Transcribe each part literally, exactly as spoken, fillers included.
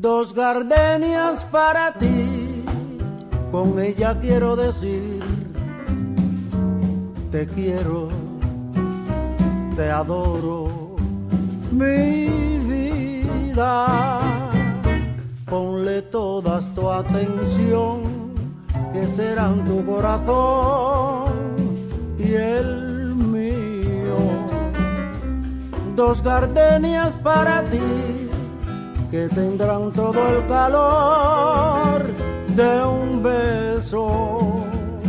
Dos gardenias para ti, con ella quiero decir, te quiero, te adoro, mi vida. Ponle todas tu atención, que serán tu corazón y el mío. Dos gardenias para ti, que tendrán todo el calor de un beso.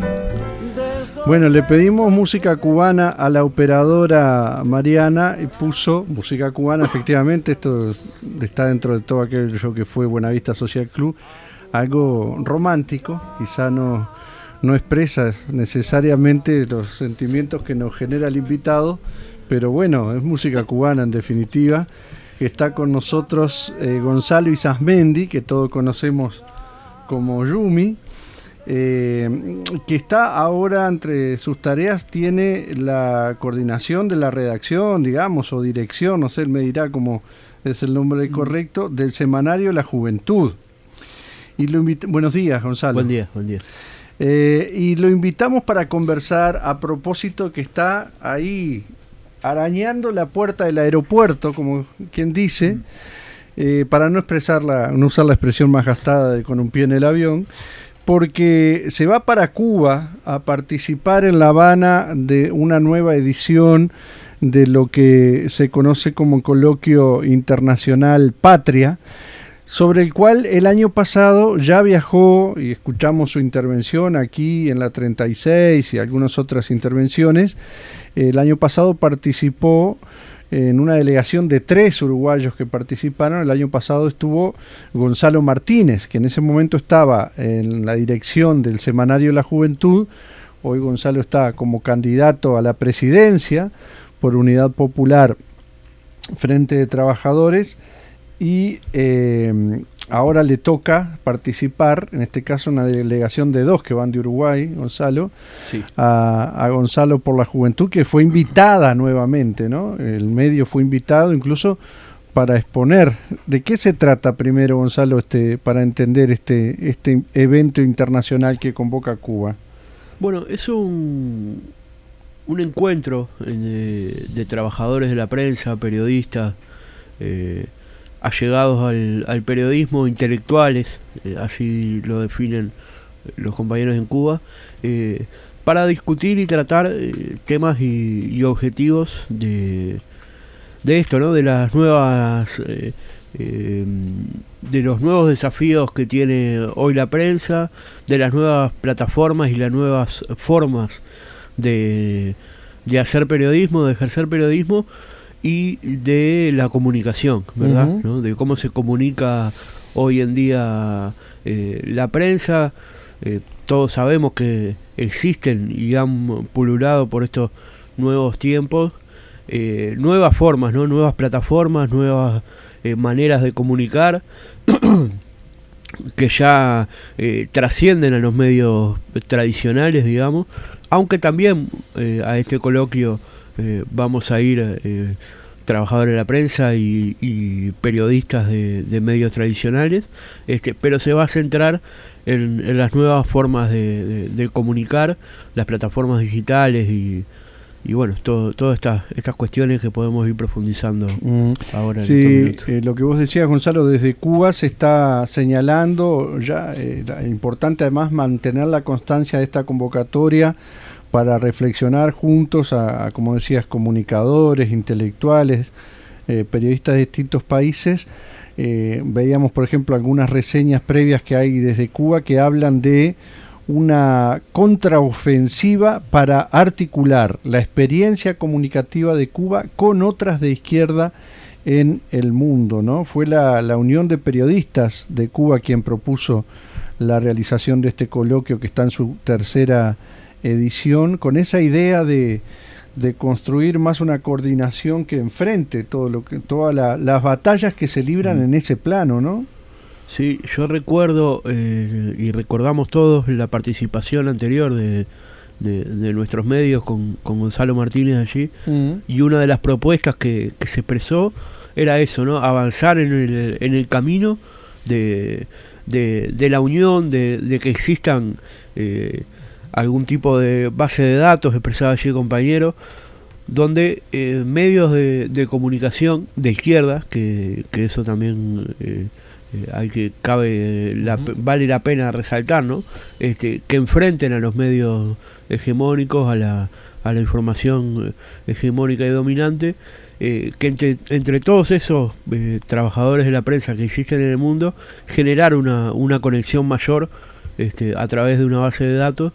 Bueno, le pedimos música cubana a la operadora Mariana y puso música cubana. Efectivamente, esto está dentro de todo aquello que fue Buenavista Social Club, algo romántico, quizá no, no expresa necesariamente los sentimientos que nos genera el invitado, pero bueno, es música cubana en definitiva. Está con nosotros eh, Gonzalo Izasmendi, que todos conocemos como Yumi, eh, que está ahora entre sus tareas, tiene la coordinación de la redacción, digamos, o dirección, no sé, él me dirá cómo es el nombre correcto, del semanario La Juventud. Y lo invit- Buenos días, Gonzalo. Buen día, buen día. Eh, y lo invitamos para conversar a propósito que está ahí arañando la puerta del aeropuerto, como quien dice, eh, para no expresar la, no usar la expresión más gastada de con un pie en el avión, porque se va para Cuba a participar en La Habana de una nueva edición de lo que se conoce como Coloquio Internacional Patria, sobre el cual el año pasado ya viajó, y escuchamos su intervención aquí en la treinta y seis y algunas otras intervenciones. El año pasado participó en una delegación de tres uruguayos que participaron. El año pasado estuvo Gonzalo Martínez, que en ese momento estaba en la dirección del semanario La Juventud. Hoy Gonzalo está como candidato a la presidencia por Unidad Popular Frente de Trabajadores. Y eh, ahora le toca participar, en este caso una delegación de dos que van de Uruguay, Gonzalo, Sí. a, a Gonzalo por la Juventud, que fue invitada nuevamente, ¿no? El medio fue invitado incluso para exponer. ¿De qué se trata primero, Gonzalo, este, para entender este, este evento internacional que convoca a Cuba? Bueno, es un, un encuentro de, de trabajadores de la prensa, periodistas, eh, allegados al, al periodismo, intelectuales, eh, así lo definen los compañeros en Cuba, eh, para discutir y tratar eh, temas y, y objetivos de, de esto, ¿no? De las nuevas, eh, eh, de los nuevos desafíos que tiene hoy la prensa, de las nuevas plataformas y las nuevas formas de, de hacer periodismo, de ejercer periodismo, y de la comunicación, ¿verdad? Uh-huh. ¿No? De cómo se comunica hoy en día eh, la prensa. Eh, todos sabemos que existen y han pululado por estos nuevos tiempos eh, nuevas formas, ¿no? Nuevas plataformas, nuevas eh, maneras de comunicar que ya eh, trascienden a los medios tradicionales, digamos, aunque también eh, a este coloquio Eh, vamos a ir eh, trabajadores de la prensa y, y periodistas de, de medios tradicionales, este, pero se va a centrar en, en las nuevas formas de, de, de comunicar, las plataformas digitales y, y bueno, todo, todas estas estas cuestiones que podemos ir profundizando mm. ahora. Sí, eh, lo que vos decías, Gonzalo, desde Cuba se está señalando ya, eh, importante además mantener la constancia de esta convocatoria para reflexionar juntos a, a, como decías, comunicadores, intelectuales, eh, periodistas de distintos países. Eh, veíamos, por ejemplo, algunas reseñas previas que hay desde Cuba que hablan de una contraofensiva para articular la experiencia comunicativa de Cuba con otras de izquierda en el mundo, ¿no? Fue la, la Unión de Periodistas de Cuba quien propuso la realización de este coloquio, que está en su tercera edición, con esa idea de, de construir más una coordinación que enfrente todo lo que, todas la, las batallas que se libran en ese plano, ¿no? Sí, yo recuerdo eh, y recordamos todos la participación anterior de, de, de nuestros medios con, con Gonzalo Martínez allí, uh-huh. Y una de las propuestas que, que se expresó era eso, ¿no? Avanzar en el, en el camino de, de, de la unión, de, de que existan eh, algún tipo de base de datos, expresaba allí el compañero, donde eh, medios de, de comunicación de izquierda, que, que eso también eh, eh, hay que cabe la, uh-huh. vale la pena resaltar, ¿no? Este, que enfrenten a los medios hegemónicos, a la, a la información hegemónica y dominante, eh, que entre, entre todos esos eh, trabajadores de la prensa que existen en el mundo, generar una, una conexión mayor este, a través de una base de datos.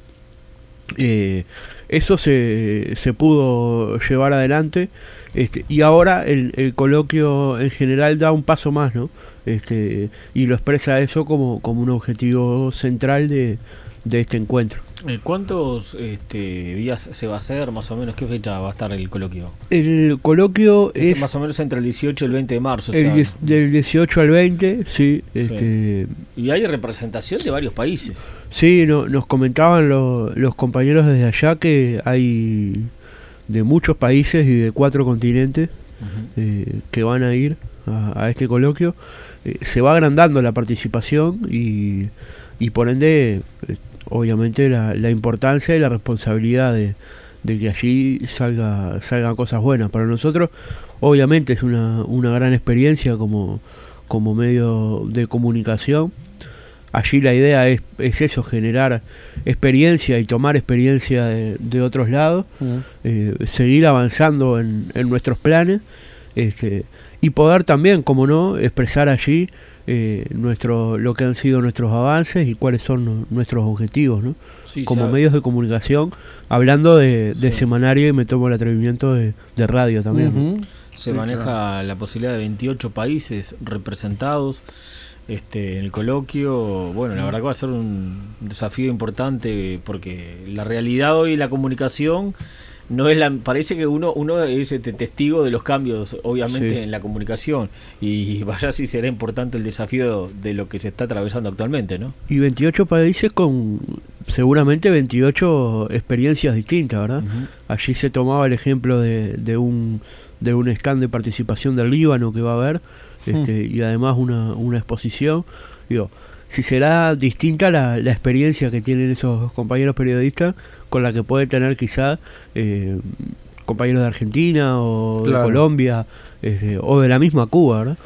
Eh, eso se, se pudo llevar adelante, este, y ahora el, el coloquio en general da un paso más, ¿no? Este, y lo expresa eso como, como un objetivo central de, de este encuentro. ¿Cuántos este, días se va a hacer, más o menos? ¿Qué fecha va a estar el coloquio? El coloquio es, es más o menos entre el dieciocho y el veinte de marzo. El o sea, diez, del dieciocho al veinte, sí, sí. Este, y hay representación de varios países. Sí, no, nos comentaban lo, los compañeros desde allá que hay de muchos países y de cuatro continentes uh-huh. eh, que van a ir a, a este coloquio. Eh, se va agrandando la participación y, y por ende... Eh, obviamente la, la importancia y la responsabilidad de, de que allí salga salgan cosas buenas. Para nosotros obviamente es una, una gran experiencia como, como medio de comunicación. Allí la idea es, es eso, generar experiencia y tomar experiencia de, de otros lados, uh-huh. eh, seguir avanzando en, en nuestros planes, este, y poder también, como no, expresar allí Eh, nuestro lo que han sido nuestros avances y cuáles son nuestros objetivos, ¿no? Sí, como sabe. Medios de comunicación, hablando de, de sí. semanario, y me tomo el atrevimiento de, de radio también, uh-huh. ¿no? Se sí, maneja claro. la posibilidad de veintiocho países representados este, en el coloquio. Bueno, la verdad que va a ser un desafío importante, porque la realidad hoy, la comunicación no es la, parece que uno uno es este testigo de los cambios, obviamente, sí. en la comunicación, y vaya si será importante el desafío de lo que se está atravesando actualmente, ¿no? Y veintiocho países con seguramente veintiocho experiencias distintas, ¿verdad? Uh-huh. Allí se tomaba el ejemplo de, de un de un stand de participación del Líbano que va a haber, este, uh-huh. y además una, una exposición. Digo, si será distinta la, la experiencia que tienen esos compañeros periodistas con la que puede tener quizá eh, compañeros de Argentina o claro. de Colombia, este, o de la misma Cuba, ¿verdad?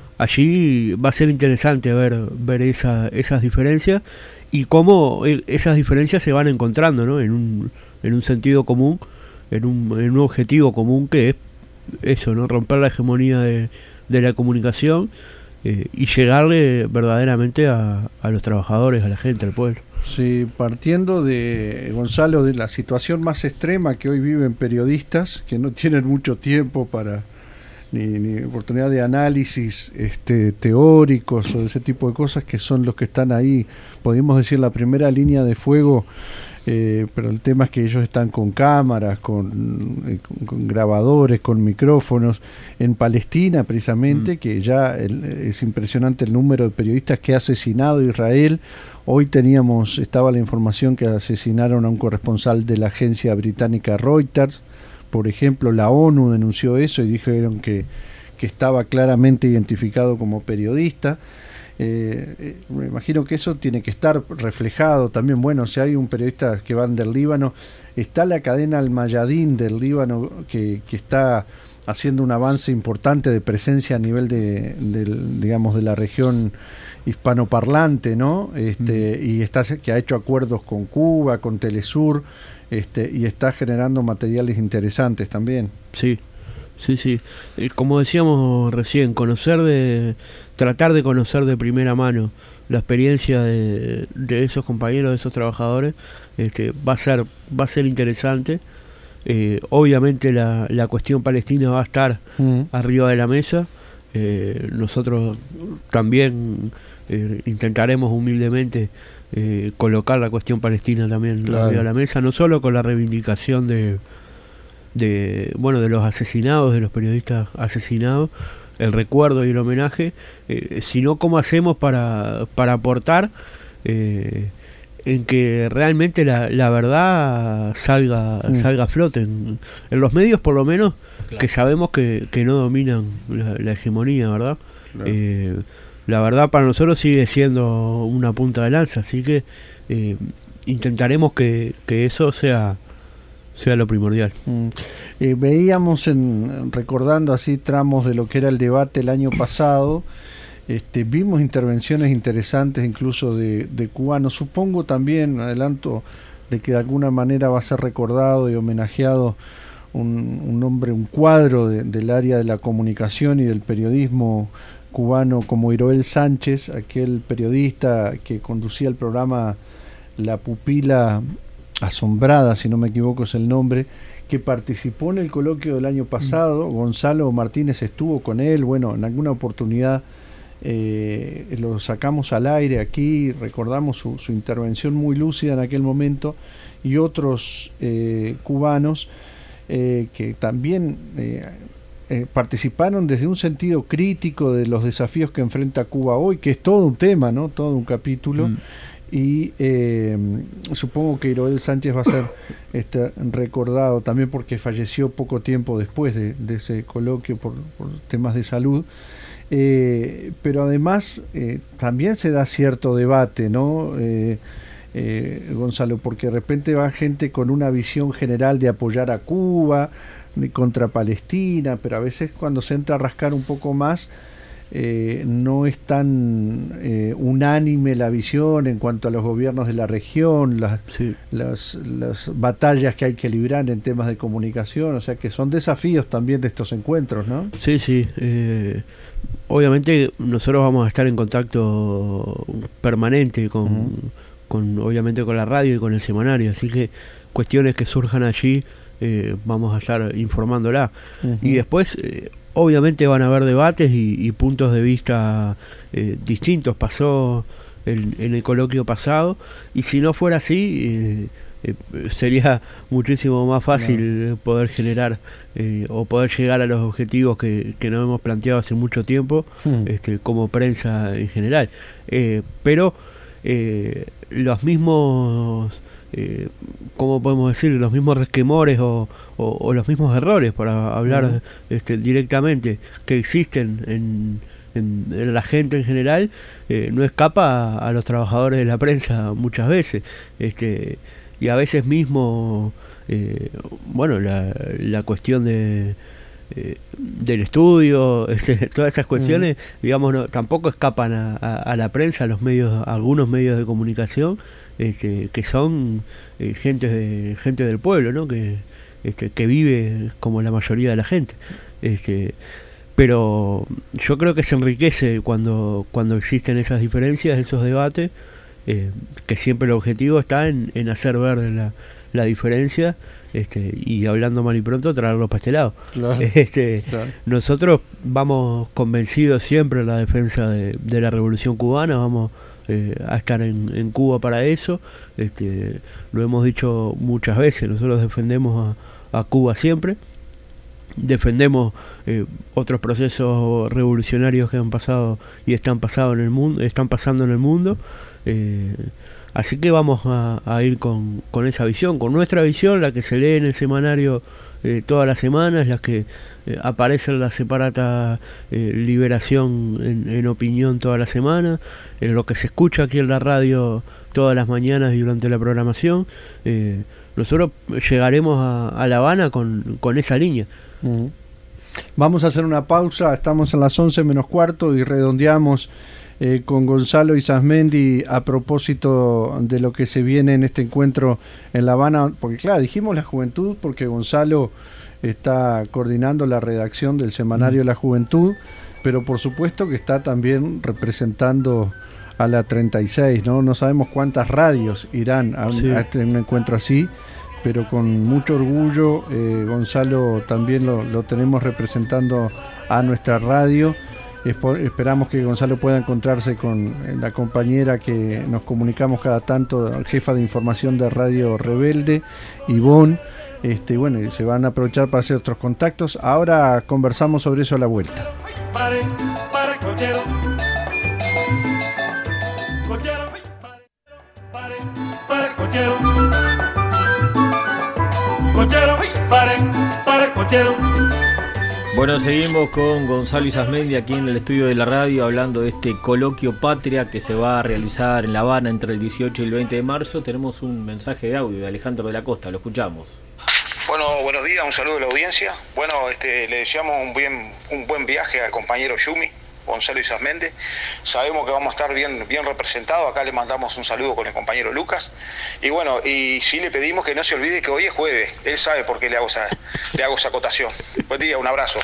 Allí va a ser interesante ver ver esa, esas diferencias y cómo esas diferencias se van encontrando, ¿no? en un en un sentido común, en un, en un objetivo común, que es eso, ¿no? Romper la hegemonía de, de la comunicación. Eh, y llegarle verdaderamente a, a los trabajadores, a la gente, al pueblo. Sí, partiendo de, Gonzalo, de la situación más extrema que hoy viven periodistas, que no tienen mucho tiempo para ni, ni oportunidad de análisis este, teóricos o de ese tipo de cosas, que son los que están ahí, podemos decir, la primera línea de fuego. Eh, pero el tema es que ellos están con cámaras, con, eh, con, con grabadores, con micrófonos. En Palestina, precisamente, mm. que ya el, es impresionante el número de periodistas que ha asesinado Israel. Hoy teníamos, estaba la información que asesinaron a un corresponsal de la agencia británica Reuters. Por ejemplo, la ONU denunció eso y dijeron que, que estaba claramente identificado como periodista. Eh, me imagino que eso tiene que estar reflejado también. Bueno, si hay un periodista que van del Líbano, está la cadena Al Mayadin del Líbano que, que está haciendo un avance importante de presencia a nivel de, de digamos, de la región hispanoparlante, ¿no? Este, mm. y está, que ha hecho acuerdos con Cuba, con Telesur, este, y está generando materiales interesantes también. Sí. Sí, sí. Eh, como decíamos recién, conocer de, tratar de conocer de primera mano la experiencia de, de esos compañeros, de esos trabajadores, este, va a ser, va a ser interesante. Eh, obviamente la, la cuestión palestina va a estar mm. arriba de la mesa. Eh, nosotros también eh, intentaremos humildemente eh, colocar la cuestión palestina también claro. arriba de la mesa, no solo con la reivindicación de de bueno de los asesinados, de los periodistas asesinados, el recuerdo y el homenaje, eh, sino cómo hacemos para, para aportar eh, en que realmente la, la verdad salga mm. salga a flote en, en los medios, por lo menos, claro. que sabemos que, que no dominan la, la hegemonía, ¿verdad? Claro. Eh, la verdad para nosotros sigue siendo una punta de lanza, así que eh, intentaremos que, que eso sea sea lo primordial. Mm. Eh, veíamos, en, recordando así tramos de lo que era el debate el año pasado, este, vimos intervenciones interesantes incluso de, de cubanos. Supongo también, adelanto, de que de alguna manera va a ser recordado y homenajeado un, un hombre, un cuadro de, del área de la comunicación y del periodismo cubano como Iroel Sánchez, aquel periodista que conducía el programa La Pupila Asombrada, si no me equivoco es el nombre, que participó en el coloquio del año pasado. Gonzalo Martínez estuvo con él, bueno, en alguna oportunidad eh, lo sacamos al aire aquí, recordamos su, su intervención muy lúcida en aquel momento, y otros eh, cubanos eh, que también eh, eh, participaron desde un sentido crítico de los desafíos que enfrenta Cuba hoy, que es todo un tema, ¿no? Todo un capítulo. Mm. Y eh, supongo que Iroel Sánchez va a ser este, recordado también porque falleció poco tiempo después de, de ese coloquio por, por temas de salud, eh, pero además eh, también se da cierto debate, ¿no? Eh, eh, Gonzalo, porque de repente va gente con una visión general de apoyar a Cuba, de contra Palestina, pero a veces cuando se entra a rascar un poco más, Eh, no es tan eh, unánime la visión en cuanto a los gobiernos de la región, las, sí. las, las batallas que hay que librar en temas de comunicación, o sea que son desafíos también de estos encuentros, ¿no? Sí, sí. Eh, obviamente nosotros vamos a estar en contacto permanente con, uh-huh. con, obviamente con la radio y con el semanario, así que cuestiones que surjan allí eh, vamos a estar informándola. Uh-huh. Y después eh, obviamente van a haber debates y, y puntos de vista eh, distintos. Pasó el, en el coloquio pasado, y si no fuera así, eh, eh, sería muchísimo más fácil no. poder generar eh, o poder llegar a los objetivos que, que nos hemos planteado hace mucho tiempo, hmm. este, como prensa en general. Eh, pero eh, los mismos... Eh, ¿cómo podemos decir? Los mismos resquemores o, o, o los mismos errores, para hablar uh-huh. este, directamente, que existen en, en, en la gente en general, eh, no escapa a, a los trabajadores de la prensa muchas veces, este, y a veces mismo eh, bueno, la, la cuestión de Eh, del estudio, este, todas esas cuestiones, uh-huh. digamos, no, tampoco escapan a, a, a la prensa, a los medios, a algunos medios de comunicación, este, que son eh, gente de gente del pueblo, ¿no? Que este, que vive como la mayoría de la gente. Este, pero yo creo que se enriquece cuando cuando existen esas diferencias, esos debates, eh, que siempre el objetivo está en, en hacer ver la, la diferencia. Este, y hablando mal y pronto, traerlos para este lado. Claro, este, claro. Nosotros vamos convencidos siempre en la defensa de, de la revolución cubana, vamos eh, a estar en, en Cuba para eso. Este, lo hemos dicho muchas veces, nosotros defendemos a, a Cuba siempre, defendemos eh, otros procesos revolucionarios que han pasado y están pasado en el mundo, están pasando en el mundo. Eh, Así que vamos a, a ir con, con esa visión, con nuestra visión, la que se lee en el semanario eh, todas las semanas, la que eh, aparece en la separata eh, Liberación en, en opinión toda la semana, en lo que se escucha aquí en la radio todas las mañanas y durante la programación. Eh, nosotros llegaremos a, a La Habana con, con esa línea. Uh-huh. Vamos a hacer una pausa, estamos en las once menos cuarto y redondeamos Eh, con Gonzalo Isasmendi a propósito de lo que se viene en este encuentro en La Habana, porque claro, dijimos la juventud porque Gonzalo está coordinando la redacción del semanario La Juventud, pero por supuesto que está también representando a la treinta y seis, ¿no? No sabemos cuántas radios irán a un, sí. a este, un encuentro así, pero con mucho orgullo eh, Gonzalo también lo, lo tenemos representando a nuestra radio. Esperamos que Gonzalo pueda encontrarse con la compañera que nos comunicamos cada tanto, jefa de información de Radio Rebelde, Ivonne. Este, bueno, se van a aprovechar para hacer otros contactos. Ahora conversamos sobre eso a la vuelta. Pare, pare, cochero. Cochero, pare, pare, cochero. Cochero, pare, pare, cochero. Bueno, seguimos con Gonzalo Isasmendi aquí en el estudio de la radio hablando de este coloquio Patria que se va a realizar en La Habana entre el dieciocho y el veinte de marzo. Tenemos un mensaje de audio de Alejandro de la Costa, lo escuchamos. Bueno, buenos días, un saludo a la audiencia. Bueno, este, le deseamos un, bien, un buen viaje al compañero Yumi, Gonzalo Isasmendi. Sabemos que vamos a estar bien, bien representados. Acá le mandamos un saludo con el compañero Lucas. Y bueno, y sí le pedimos que no se olvide que hoy es jueves. Él sabe por qué le hago esa, le hago esa acotación. Buen día, un abrazo.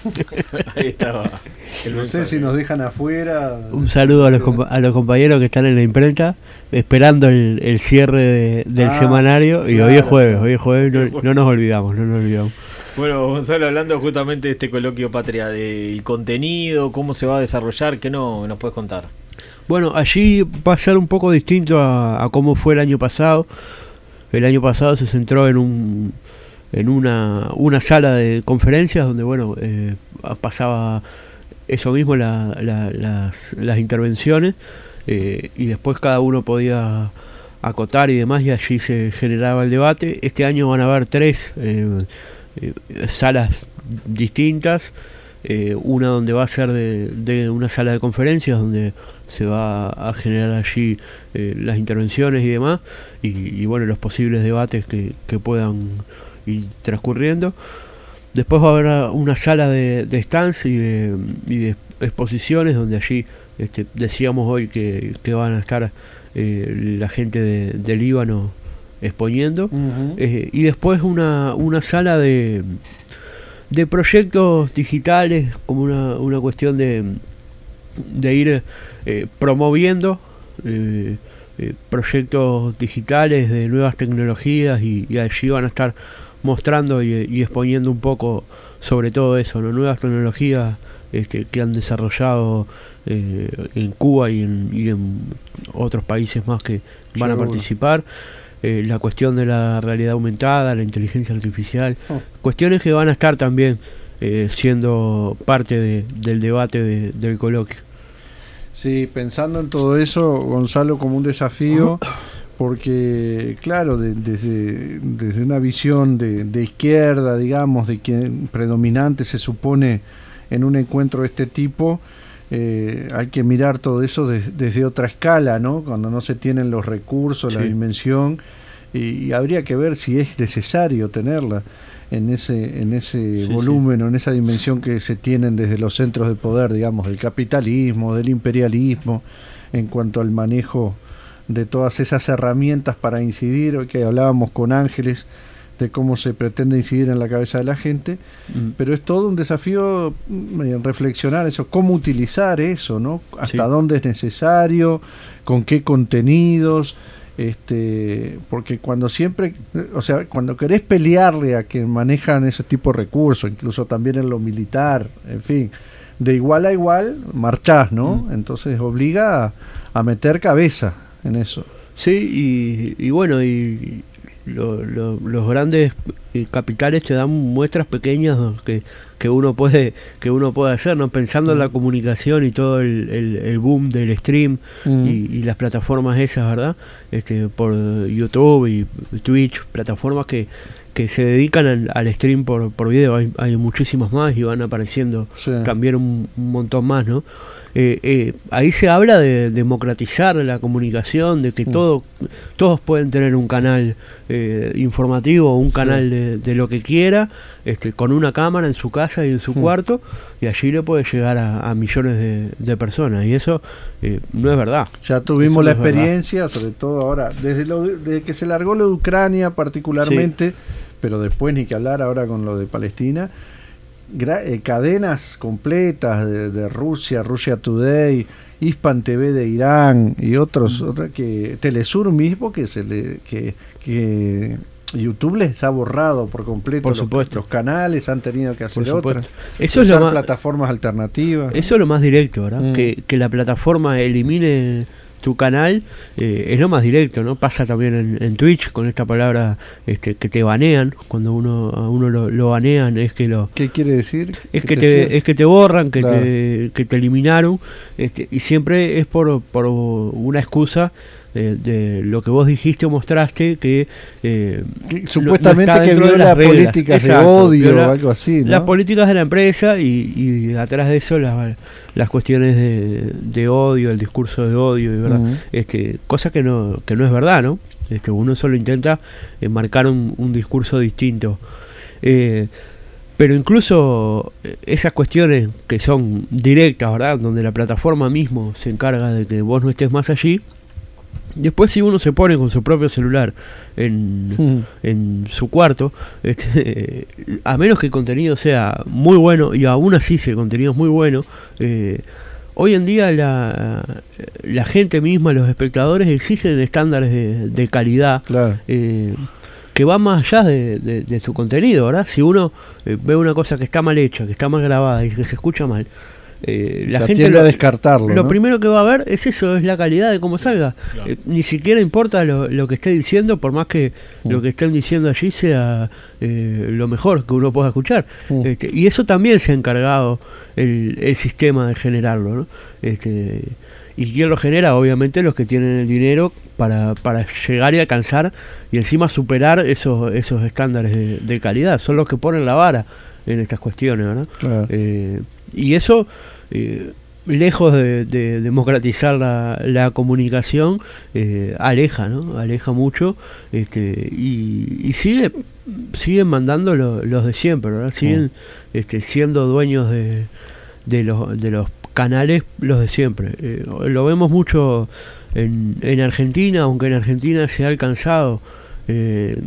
Ahí estaba. No sé si nos dejan afuera. Un saludo a los, a los compañeros que están en la imprenta, esperando el, el cierre de, del ah, semanario. Y claro, hoy es jueves, hoy es jueves, no, no nos olvidamos, no nos olvidamos. Bueno, Gonzalo, hablando justamente de este coloquio Patria, del contenido, cómo se va a desarrollar, ¿qué no, nos puedes contar? Bueno, allí va a ser un poco distinto a, a cómo fue el año pasado. El año pasado se centró en un en una, una sala de conferencias donde, bueno, eh, pasaba eso mismo, la, la, las, las intervenciones, eh, y después cada uno podía acotar y demás, y allí se generaba el debate. Este año van a haber tres eh, eh, salas distintas, eh, una donde va a ser de, de una sala de conferencias donde se va a generar allí eh, las intervenciones y demás, y, y bueno, los posibles debates que, que puedan ir transcurriendo. Después va a haber una sala de, de stands y de, y de exposiciones donde allí este, decíamos hoy que, que van a estar eh, la gente de, de Líbano exponiendo, uh-huh. eh, y después una, una sala de de proyectos digitales, como una, una cuestión de, de ir eh, promoviendo eh, eh, proyectos digitales de nuevas tecnologías, y, y allí van a estar mostrando y, y exponiendo un poco sobre todo eso, ¿no? Nuevas tecnologías este, que han desarrollado eh, en Cuba y en, y en otros países más que van a participar. Eh, la cuestión de la realidad aumentada, la inteligencia artificial, oh. cuestiones que van a estar también eh, siendo parte de, del debate de, del coloquio. Sí, pensando en todo eso, Gonzalo, como un desafío, porque claro, de, desde, desde una visión de, de izquierda, digamos, de quien predominante se supone en un encuentro de este tipo, Eh, hay que mirar todo eso de, desde otra escala, ¿no? Cuando no se tienen los recursos, sí. la dimensión, y, y habría que ver si es necesario tenerla en ese en ese sí, volumen sí. o en esa dimensión que se tienen desde los centros de poder, digamos, del capitalismo, del imperialismo, en cuanto al manejo de todas esas herramientas para incidir. Hoy que hablábamos con Ángeles de cómo se pretende incidir en la cabeza de la gente, mm. pero es todo un desafío eh, reflexionar eso, cómo utilizar eso, ¿no? Hasta sí. dónde es necesario, con qué contenidos, este, porque cuando siempre, o sea, cuando querés pelearle a quien manejan ese tipo de recursos, incluso también en lo militar, en fin, de igual a igual, marchás, ¿no? Mm. Entonces obliga a, a meter cabeza en eso. Sí, y, y bueno, y Lo, lo, los grandes eh, capitales te dan muestras pequeñas que, que uno puede que uno puede hacer, ¿no? Pensando mm. en la comunicación y todo el, el, el boom del stream mm. y, y las plataformas esas, ¿verdad? Este, por YouTube y Twitch, plataformas que, que se dedican al, al stream por, por video. Hay, hay muchísimas más y van apareciendo sí. también un, un montón más, ¿no? Eh, eh, ahí se habla de democratizar la comunicación, de que mm. todo, todos pueden tener un canal eh, informativo, un canal sí. de, de lo que quiera, este, con una cámara en su casa y en su mm. cuarto, y allí le puede llegar a, a millones de, de personas, y eso eh, no es verdad. Ya tuvimos eso la no experiencia, sobre todo ahora, desde, lo, desde que se largó lo de Ucrania particularmente, sí. pero después ni que hablar ahora con lo de Palestina. Gra- eh, cadenas completas de, de Rusia, Russia Today, Hispan T V de Irán y otros, mm. otra que Telesur mismo que se le que, que YouTube les ha borrado por completo por los, supuesto. los canales, han tenido que hacer otras. Eso es lo más, plataformas alternativas. Eso es lo más directo, ¿verdad? Mm. Que, que la plataforma elimine tu canal eh, es lo más directo, ¿no? Pasa también en, en Twitch con esta palabra este, que te banean. Cuando uno a uno lo, lo banean es que lo... ¿Qué quiere decir? Es que te, te es que te borran, que, claro. te, que te eliminaron, este, y siempre es por, por una excusa de, de lo que vos dijiste o mostraste, que, eh, que supuestamente no, no que viola las políticas de odio viola, o algo así, ¿no? Las políticas de la empresa y, y atrás de eso las, las cuestiones de, de odio, el discurso de odio, ¿verdad? Uh-huh. este, cosa que no, que no es verdad, ¿no? Este, uno solo intenta eh, marcar un, un discurso distinto. Eh, pero incluso esas cuestiones que son directas, ¿verdad? Donde la plataforma mismo se encarga de que vos no estés más allí. Después, si uno se pone con su propio celular en, mm. en su cuarto, este, a menos que el contenido sea muy bueno, y aún así si el contenido es muy bueno, eh, hoy en día la, la gente misma, los espectadores, exigen estándares de, de calidad. Claro. Eh, que va más allá de, de, de su contenido, ¿verdad? Si uno eh, ve una cosa que está mal hecha, que está mal grabada y que se escucha mal, eh, la o sea, gente tiende lo, a descartarlo. Lo ¿no? primero que va a ver es eso, es la calidad de cómo salga. Claro. Eh, ni siquiera importa lo, lo que esté diciendo, por más que mm. lo que estén diciendo allí sea eh, lo mejor que uno pueda escuchar. Mm. Este, y eso también se ha encargado el, el sistema de generarlo, ¿no? Este, y quién lo genera, obviamente los que tienen el dinero para, para llegar y alcanzar y encima superar esos esos estándares de, de calidad. Son los que ponen la vara en estas cuestiones, ¿verdad? Claro. Eh, y eso, eh, lejos de, de democratizar la, la comunicación, eh, aleja, ¿no? Aleja mucho, este, y, y sigue siguen mandando lo, los de siempre, ¿verdad? Siguen mm. este, siendo dueños de, de los de los canales, los de siempre. Eh, lo vemos mucho en, en Argentina, aunque en Argentina se ha alcanzado eh,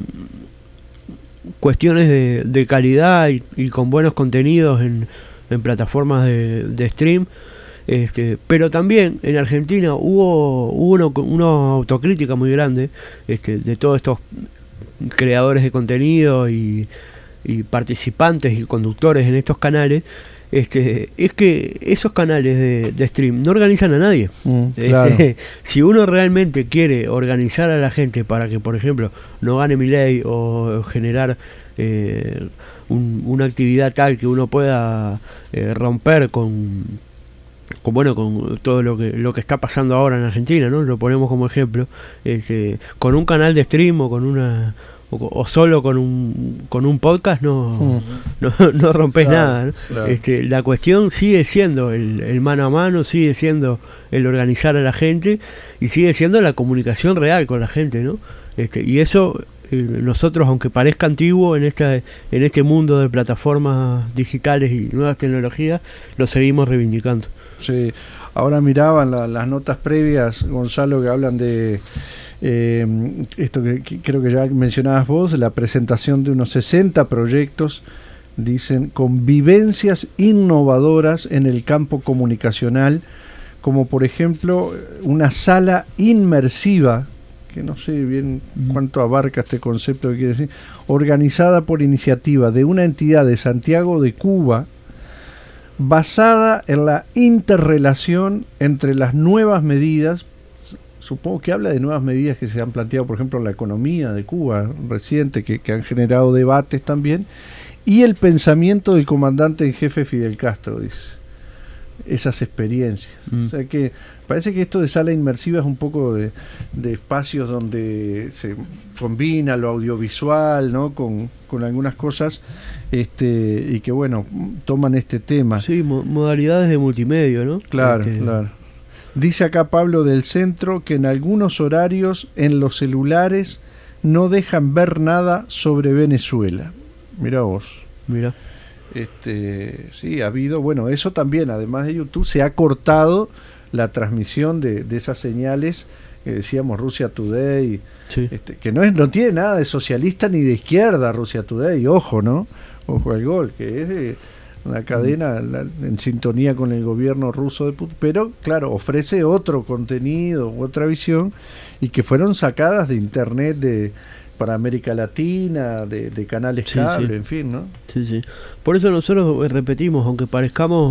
cuestiones de, de calidad y, y con buenos contenidos en, en plataformas de, de stream. Este, pero también en Argentina hubo, hubo uno, una autocrítica muy grande este, de todos estos creadores de contenido y, y participantes y conductores en estos canales. Este, es que esos canales de, de stream no organizan a nadie. Mm, este, claro. Si uno realmente quiere organizar a la gente para que, por ejemplo, no gane Milei o generar eh, un, una actividad tal que uno pueda eh, romper con, con bueno con todo lo que lo que está pasando ahora en Argentina, ¿no? Lo ponemos como ejemplo, este, con un canal de stream o con una O, o solo con un con un podcast no, uh-huh. no, no rompes claro, nada, ¿no? Claro. Este, la cuestión sigue siendo el, el mano a mano, sigue siendo el organizar a la gente y sigue siendo la comunicación real con la gente, ¿no? Este, y eso eh, nosotros, aunque parezca antiguo en este, en este mundo de plataformas digitales y nuevas tecnologías, lo seguimos reivindicando. Sí, ahora miraban la, las notas previas, Gonzalo, que hablan de Eh, esto que, que creo que ya mencionabas vos, la presentación de unos sesenta proyectos, dicen, con vivencias innovadoras en el campo comunicacional, como por ejemplo una sala inmersiva, que no sé bien cuánto abarca este concepto que quiere decir, organizada por iniciativa de una entidad de Santiago de Cuba, basada en la interrelación entre las nuevas medidas. Supongo que habla de nuevas medidas que se han planteado, por ejemplo, en la economía de Cuba reciente, que, que han generado debates también, y el pensamiento del comandante en jefe Fidel Castro, dice, esas experiencias. Mm. O sea que parece que esto de sala inmersiva es un poco de, de espacios donde se combina lo audiovisual, ¿no? con, con algunas cosas, este y que, bueno, toman este tema. Sí, mo- modalidades de multimedia, ¿no? Claro, este... claro. Dice acá Pablo del Centro que en algunos horarios en los celulares no dejan ver nada sobre Venezuela. Mirá vos. Mirá. Este, sí, ha habido, bueno, eso también, además de YouTube, se ha cortado la transmisión de, de esas señales que decíamos Russia Today, sí. este, que no, es, no tiene nada de socialista ni de izquierda Russia Today, ojo, ¿no? Ojo al gol, que es de una cadena la, en sintonía con el gobierno ruso de Putin, pero claro, ofrece otro contenido, otra visión, y que fueron sacadas de internet de para América Latina, de, de canales sí, cable, sí. en fin, ¿no? Sí, sí. Por eso nosotros repetimos, aunque parezcamos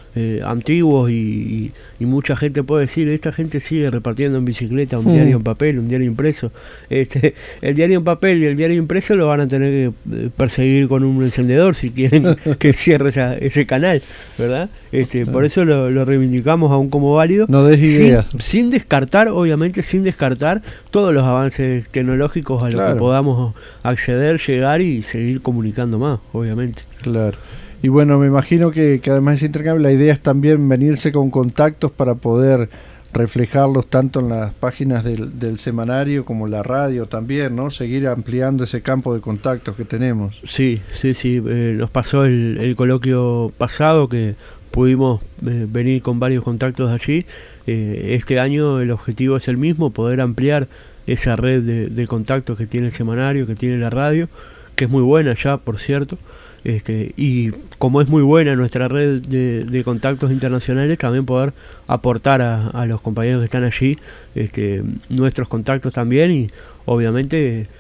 eh, antiguos y, y, y mucha gente puede decir, esta gente sigue repartiendo en bicicleta un Mm. diario en papel, un diario impreso. Este, el diario en papel y el diario impreso lo van a tener que eh, perseguir con un encendedor si quieren que cierre esa, ese canal, ¿verdad? Este, por eso lo, lo reivindicamos aún como válido. No des sin, ideas. sin descartar, obviamente, sin descartar todos los avances tecnológicos a los Claro. que podamos acceder, llegar y seguir comunicando más, obviamente. Claro. Y bueno, me imagino que, que además de ese intercambio, la idea es también venirse con contactos para poder reflejarlos tanto en las páginas del, del semanario como la radio también, ¿no? Seguir ampliando ese campo de contactos que tenemos. Sí, sí, sí. Eh, nos pasó el, el coloquio pasado que pudimos eh, venir con varios contactos allí. Eh, este año el objetivo es el mismo, poder ampliar esa red de, de contactos que tiene el semanario, que tiene la radio, que es muy buena ya, por cierto. Este, y como es muy buena nuestra red de, de contactos internacionales, también poder aportar a, a los compañeros que están allí este, nuestros contactos también y obviamente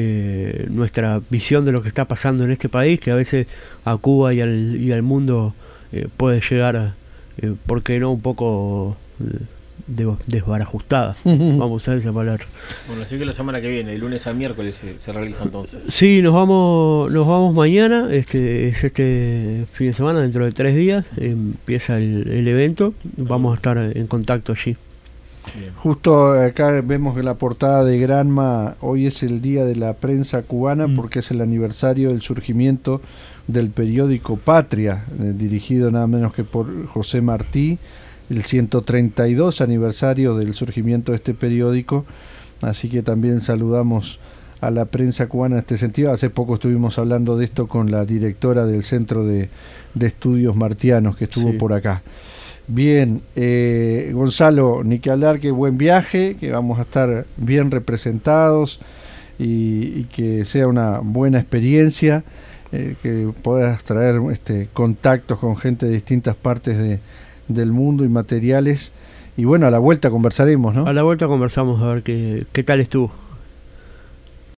eh, nuestra visión de lo que está pasando en este país, que a veces a Cuba y al, y al mundo eh, puede llegar, a, eh, ¿por qué no?, un poco eh, de, desbarajustada, vamos a usar esa palabra. Bueno, así que la semana que viene, de lunes a miércoles, se, se realiza entonces. Sí, nos vamos nos vamos mañana, este es este fin de semana, dentro de tres días, eh, empieza el, el evento, vamos a estar en contacto allí. Bien. Justo acá vemos que la portada de Granma, hoy es el Día de la Prensa Cubana, Mm. porque es el aniversario del surgimiento del periódico Patria, eh, dirigido nada menos que por José Martí, el ciento treinta y dos aniversario del surgimiento de este periódico, así que también saludamos a la prensa cubana en este sentido. Hace poco estuvimos hablando de esto con la directora del Centro de, de Estudios Martianos, que estuvo Sí. por acá. Bien, eh, Gonzalo, ni que hablar, que buen viaje, que vamos a estar bien representados y, y que sea una buena experiencia, eh, que puedas traer este, contactos con gente de distintas partes de, del mundo y materiales. Y bueno, a la vuelta conversaremos, ¿no? A la vuelta conversamos a ver qué, qué tal estuvo.